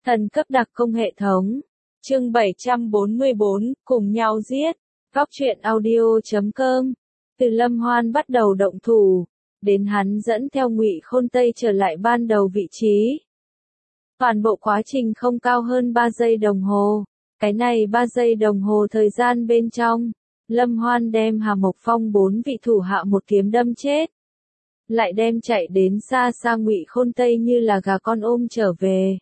Thần cấp đặc công hệ thống. Chương 744, cùng nhau giết. Góc truyện audio.com. Từ Lâm Hoan bắt đầu động thủ, đến hắn dẫn theo Ngụy Khôn Tây trở lại ban đầu vị trí. Toàn bộ quá trình không cao hơn 3 giây đồng hồ. Cái này 3 giây đồng hồ thời gian bên trong, Lâm Hoan đem Hà Mộc Phong 4 vị thủ hạ một kiếm đâm chết. Lại đem chạy đến xa xa Ngụy Khôn Tây như là gà con ôm trở về.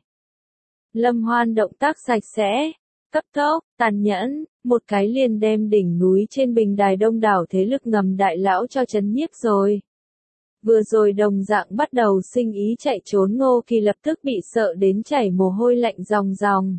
Lâm Hoan động tác sạch sẽ, cấp tốc, tàn nhẫn, một cái liền đem đỉnh núi trên bình đài đông đảo thế lực ngầm đại lão cho chấn nhiếp rồi. Vừa rồi đồng dạng bắt đầu sinh ý chạy trốn Ngô Kỳ lập tức bị sợ đến chảy mồ hôi lạnh ròng ròng.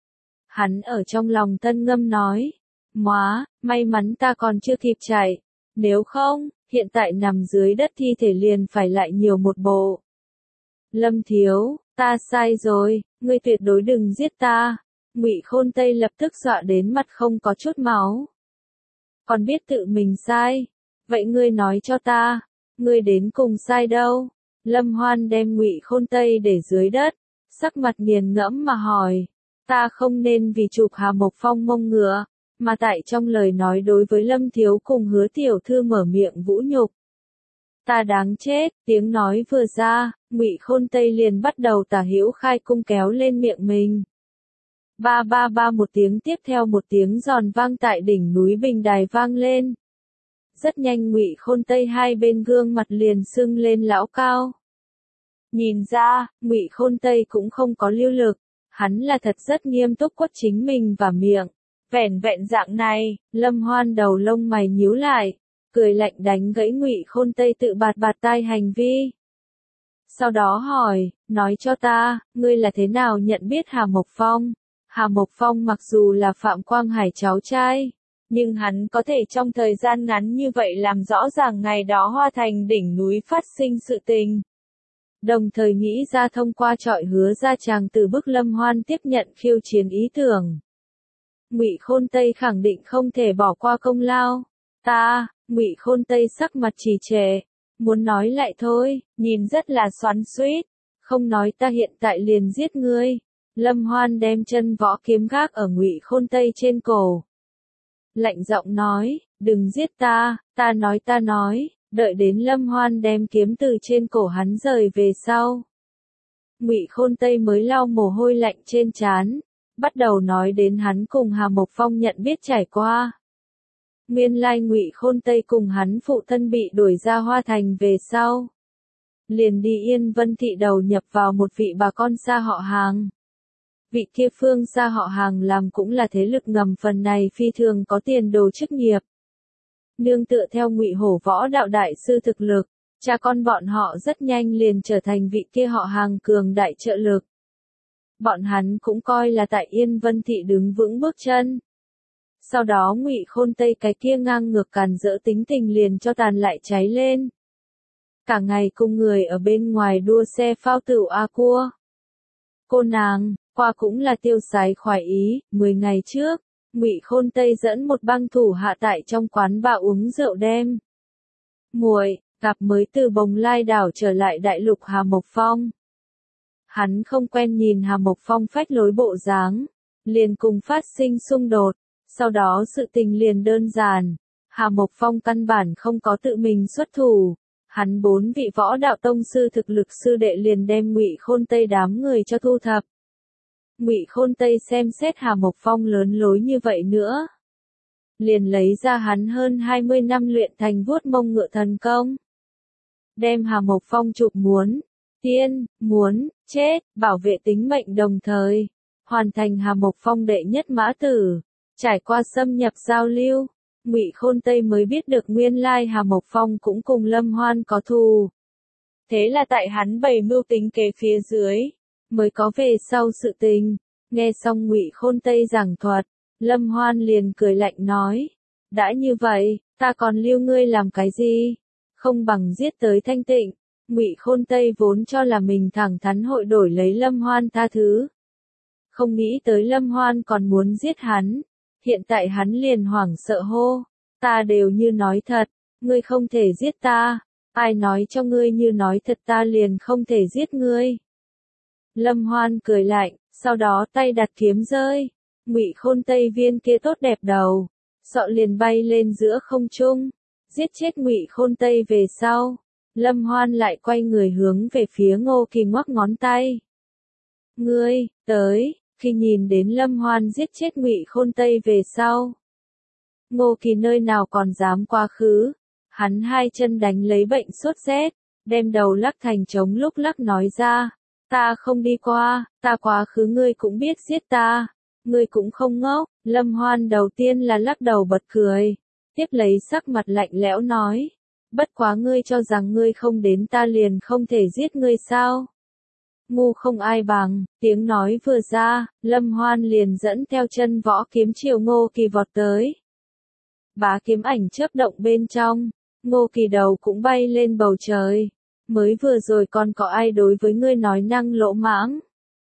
Hắn ở trong lòng tân ngâm nói, móa, may mắn ta còn chưa kịp chạy, nếu không, hiện tại nằm dưới đất thi thể liền phải lại nhiều một bộ. Lâm thiếu, ta sai rồi, ngươi tuyệt đối đừng giết ta. Ngụy Khôn Tây lập tức dọa đến mặt không có chút máu. Còn biết tự mình sai, vậy ngươi nói cho ta, ngươi đến cùng sai đâu? Lâm Hoan đem Ngụy Khôn Tây để dưới đất, sắc mặt nghiền ngẫm mà hỏi, ta không nên vì chụp Hà Mộc Phong mông ngựa, mà tại trong lời nói đối với Lâm thiếu cùng Hứa tiểu thư mở miệng vũ nhục. Ta đáng chết, tiếng nói vừa ra, Ngụy Khôn Tây liền bắt đầu tả hữu khai cung kéo lên miệng mình. Ba ba ba một tiếng tiếp theo một tiếng giòn vang tại đỉnh núi bình đài vang lên. Rất nhanh Ngụy Khôn Tây hai bên gương mặt liền sưng lên lão cao. Nhìn ra, Ngụy Khôn Tây cũng không có lưu lực, hắn là thật rất nghiêm túc quất chính mình và miệng. Vẻn vẹn dạng này, Lâm Hoan đầu lông mày nhíu lại, cười lạnh đánh gãy Ngụy Khôn Tây tự bạt tai hành vi. Sau đó hỏi, nói cho ta, ngươi là thế nào nhận biết Hà Mộc Phong? Hà Mộc Phong mặc dù là Phạm Quang Hải cháu trai, nhưng hắn có thể trong thời gian ngắn như vậy làm rõ ràng ngày đó Hoa Thành đỉnh núi phát sinh sự tình. Đồng thời nghĩ ra thông qua trọi Hứa ra chàng từ bức Lâm Hoan tiếp nhận khiêu chiến ý tưởng. Ngụy Khôn Tây khẳng định không thể bỏ qua công lao. Ngụy Khôn Tây sắc mặt trì trệ, muốn nói lại thôi, nhìn rất là xoắn xuýt, không nói ta hiện tại liền giết ngươi. Lâm Hoan đem chân võ kiếm gác ở Ngụy Khôn Tây trên cổ. Lạnh giọng nói, đừng giết ta nói, đợi đến Lâm Hoan đem kiếm từ trên cổ hắn rời về sau. Ngụy Khôn Tây mới lau mồ hôi lạnh trên trán, bắt đầu nói đến hắn cùng Hà Mộc Phong nhận biết trải qua. Nguyên lai Ngụy Khôn Tây cùng hắn phụ thân bị đuổi ra Hoa Thành về sau. Liền đi Yên Vân Thị đầu nhập vào một vị bà con xa họ Hàng. Vị kia phương xa họ Hàng làm cũng là thế lực ngầm phần này phi thường có tiền đồ chức nghiệp. Nương tựa theo Ngụy Hổ võ đạo đại sư thực lực, cha con bọn họ rất nhanh liền trở thành vị kia họ Hàng cường đại trợ lực. Bọn hắn cũng coi là tại Yên Vân Thị đứng vững bước chân. Sau đó Ngụy Khôn Tây cái kia ngang ngược càn rỡ tính tình liền cho tàn lại cháy lên. Cả ngày cùng người ở bên ngoài đua xe phao tửu a cua. Cô nàng, qua cũng là tiêu sái khoái ý. 10 ngày trước, Ngụy Khôn Tây dẫn một băng thủ hạ tại trong quán bà uống rượu đêm. Muội, gặp mới từ Bồng Lai đảo trở lại đại lục Hà Mộc Phong. Hắn không quen nhìn Hà Mộc Phong phách lối bộ dáng, liền cùng phát sinh xung đột. Sau đó sự tình liền đơn giản, Hà Mộc Phong căn bản không có tự mình xuất thủ, hắn 4 vị võ đạo tông sư thực lực sư đệ liền đem Ngụy Khôn Tây đám người cho thu thập. Ngụy Khôn Tây xem xét Hà Mộc Phong lớn lối như vậy nữa, liền lấy ra hắn hơn 20 năm luyện thành vuốt mông ngựa thần công. Đem Hà Mộc Phong chụp muốn chết, bảo vệ tính mệnh đồng thời, hoàn thành Hà Mộc Phong đệ nhất mã tử. Trải qua xâm nhập giao lưu, Ngụy Khôn Tây mới biết được nguyên lai Hà Mộc Phong cũng cùng Lâm Hoan có thù. Thế là tại hắn bày mưu tính kế phía dưới, mới có về sau sự tình. Nghe xong Ngụy Khôn Tây giảng thuật, Lâm Hoan liền cười lạnh nói, đã như vậy, ta còn lưu ngươi làm cái gì? Không bằng giết tới thanh tịnh. Ngụy Khôn Tây vốn cho là mình thẳng thắn hội đổi lấy Lâm Hoan tha thứ. Không nghĩ tới Lâm Hoan còn muốn giết hắn. Hiện tại hắn liền hoảng sợ hô, ta đều như nói thật, ngươi không thể giết ta, ai nói cho ngươi như nói thật ta liền không thể giết ngươi. Lâm Hoan cười lạnh, Sau đó tay đặt kiếm rơi, Ngụy Khôn Tây viên kia tốt đẹp đầu, sọ liền bay lên giữa không trung, giết chết Ngụy Khôn Tây về sau. Lâm Hoan lại quay người hướng về phía Ngô Kỳ ngoắc ngón tay. Ngươi, tới, khi nhìn đến Lâm Hoan giết chết Ngụy Khôn Tây về sau. Ngô Kỳ nơi nào còn dám quá khứ, hắn hai chân đánh lấy bệnh sốt rét, đem đầu lắc thành trống lúc lắc nói ra, ta không đi qua, ta quá khứ ngươi cũng biết giết ta, ngươi cũng không ngốc. Lâm Hoan đầu tiên là lắc đầu bật cười, tiếp lấy sắc mặt lạnh lẽo nói, bất quá ngươi cho rằng ngươi không đến ta liền không thể giết ngươi sao? Ngu không ai bằng. Tiếng nói vừa ra, Lâm Hoan liền dẫn theo chân võ kiếm chiều Ngô Kỳ vọt tới. Bá kiếm ảnh chớp động bên trong, Ngô Kỳ đầu cũng bay lên bầu trời. Mới vừa rồi còn có ai đối với ngươi nói năng lỗ mãng?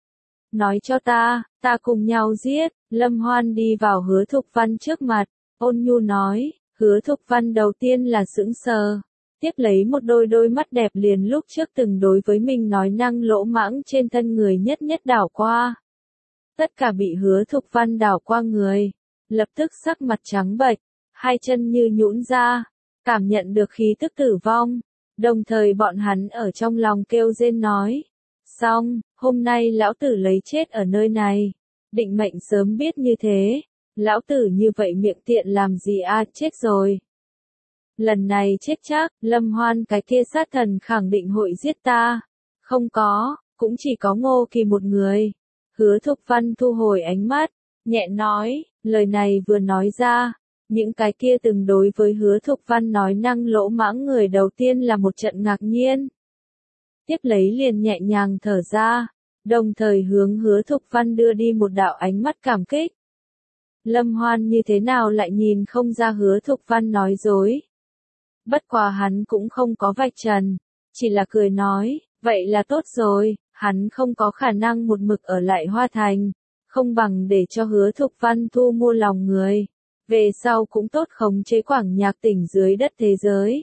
Nói cho ta cùng nhau giết. Lâm Hoan đi vào Hứa Thục Văn trước mặt, ôn nhu nói. Hứa Thục Văn đầu tiên là sững sờ, tiếp lấy một đôi mắt đẹp liền lúc trước từng đối với mình nói năng lỗ mãng trên thân người nhất nhất đảo qua. Tất cả bị Hứa Thục Văn đảo qua người, lập tức sắc mặt trắng bệch, hai chân như nhũn ra, cảm nhận được khí tức tử vong, đồng thời bọn hắn ở trong lòng kêu rên nói. Xong, hôm nay lão tử lấy chết ở nơi này, định mệnh sớm biết như thế. Lão tử như vậy miệng tiện làm gì chết rồi. Lần này chết chắc, Lâm Hoan cái kia sát thần khẳng định hội giết ta. Không có, cũng chỉ có Ngô Kỳ một người. Hứa Thục Văn thu hồi ánh mắt, nhẹ nói, lời này vừa nói ra, những cái kia từng đối với Hứa Thục Văn nói năng lỗ mãng người đầu tiên là một trận ngạc nhiên. Tiếp lấy liền nhẹ nhàng thở ra, đồng thời hướng Hứa Thục Văn đưa đi một đạo ánh mắt cảm kích. Lâm Hoan như thế nào lại nhìn không ra Hứa Thục Văn nói dối. Bất quá hắn cũng không có vạch trần, chỉ là cười nói, vậy là tốt rồi, hắn không có khả năng một mực ở lại Hoa Thành, không bằng để cho Hứa Thục Văn thu mua lòng người, về sau cũng tốt khống chế Quảng Nhạc tỉnh dưới đất thế giới.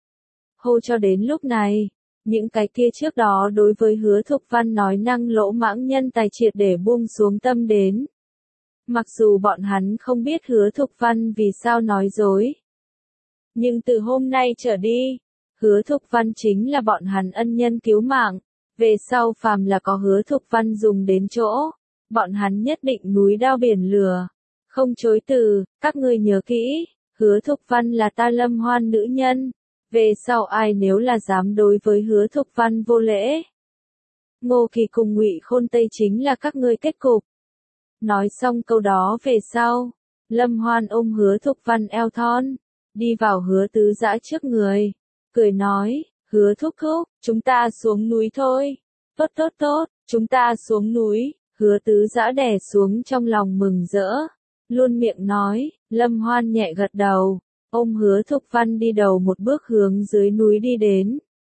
Hô cho đến lúc này, những cái kia trước đó đối với Hứa Thục Văn nói năng lỗ mãng nhân tài triệt để buông xuống tâm đến. Mặc dù bọn hắn không biết Hứa Thục Văn vì sao nói dối. Nhưng từ hôm nay trở đi, Hứa Thục Văn chính là bọn hắn ân nhân cứu mạng. Về sau phàm là có Hứa Thục Văn dùng đến chỗ, bọn hắn nhất định núi đao biển lửa. Không chối từ, các ngươi nhớ kỹ, Hứa Thục Văn là ta Lâm Hoan nữ nhân. Về sau ai nếu là dám đối với Hứa Thục Văn vô lễ. Ngô Kỳ cùng Ngụy Khôn Tây chính là các ngươi kết cục. Nói xong câu đó về sau, Lâm Hoan ôm Hứa Thục Văn eo thon, đi vào Hứa Tứ Dã trước người, cười nói, Hứa thúc thúc, chúng ta xuống núi thôi. Tốt tốt tốt, chúng ta xuống núi. Hứa Tứ Dã đè xuống trong lòng mừng rỡ, luôn miệng nói. Lâm Hoan nhẹ gật đầu, ôm Hứa Thục Văn đi đầu một bước hướng dưới núi đi đến.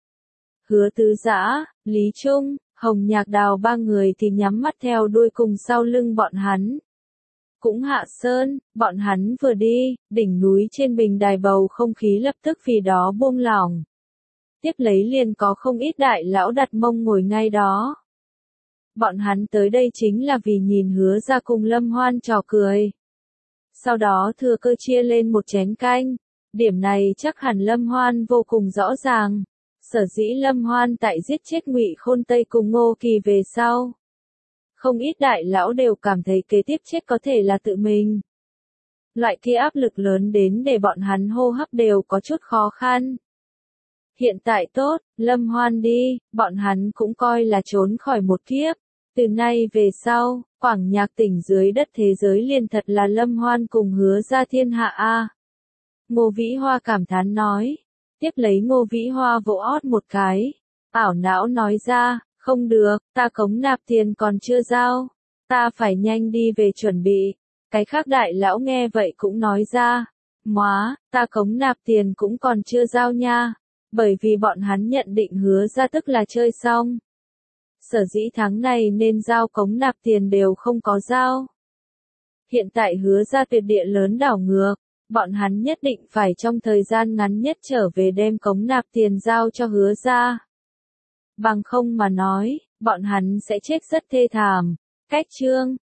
Hứa Tứ Dã, Lý Trung, Hồng Nhạc Đào ba người thì nhắm mắt theo đuôi cùng sau lưng bọn hắn. Cũng hạ sơn, bọn hắn vừa đi, đỉnh núi trên bình đài bầu không khí lập tức vì đó buông lỏng. Tiếp lấy liền có không ít đại lão đặt mông ngồi ngay đó. Bọn hắn tới đây chính là vì nhìn Hứa ra cùng Lâm Hoan trò cười. Sau đó thừa cơ chia lên một chén canh. Điểm này chắc hẳn Lâm Hoan vô cùng rõ ràng. Sở dĩ Lâm Hoan tại giết chết Ngụy Khôn Tây cùng Ngô Kỳ về sau. Không ít đại lão đều cảm thấy kế tiếp chết có thể là tự mình. Loại kia áp lực lớn đến để bọn hắn hô hấp đều có chút khó khăn. Hiện tại tốt, Lâm Hoan đi, bọn hắn cũng coi là trốn khỏi một kiếp. Từ nay về sau, Quảng Nhạc tỉnh dưới đất thế giới liền thật là Lâm Hoan cùng Hứa ra thiên hạ a. Ngô Vĩ Hoa cảm thán nói. Tiếp lấy Ngô Vĩ Hoa vỗ ót một cái. Ảo não nói ra, không được, ta cống nạp tiền còn chưa giao. Ta phải nhanh đi về chuẩn bị. Cái khác đại lão nghe vậy cũng nói ra. Móa, ta cống nạp tiền cũng còn chưa giao nha. Bởi vì bọn hắn nhận định Hứa ra tức là chơi xong. Sở dĩ tháng này nên giao cống nạp tiền đều không có giao. Hiện tại Hứa ra tuyệt địa lớn đảo ngược. Bọn hắn nhất định phải trong thời gian ngắn nhất trở về đem cống nạp tiền giao cho Hứa ra. Bằng không mà nói, bọn hắn sẽ chết rất thê thảm. Cách chương